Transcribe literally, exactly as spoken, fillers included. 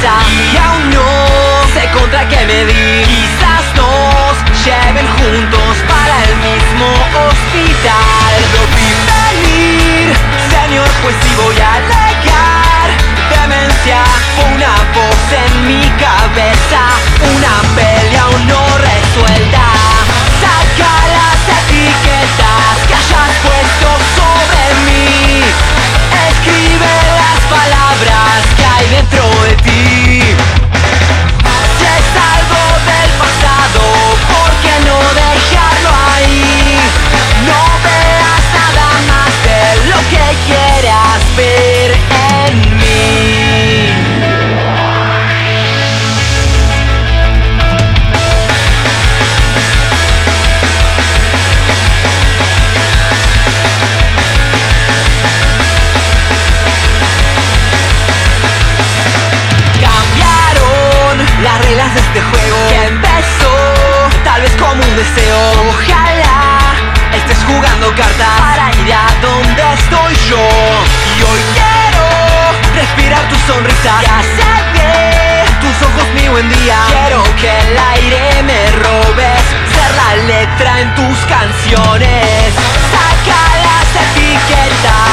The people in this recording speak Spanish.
cabeza y aún no sé contra qué medir. Quizás nos lleven juntos para el mismo hospital. Lo vi venir, señor, pues sí voy a alegar demencia. Fue una voz en mi cabeza, una pelea aún no resuelta. Saca las etiquetas que hayas puesto sobre mí. Escribe las palabras que hay dentro de ti. Si es algo del pasado, ¿por qué no dejarlo ahí? No veas nada más de lo que quieras ver en mí. Las reglas de este juego que empezó tal vez como un deseo. Ojalá estés jugando cartas para ir a donde estoy yo. Y hoy quiero respirar tu sonrisa y hacer de tus ojos mi buen día. Quiero que el aire me robes, ser la letra en tus canciones. Saca las etiquetas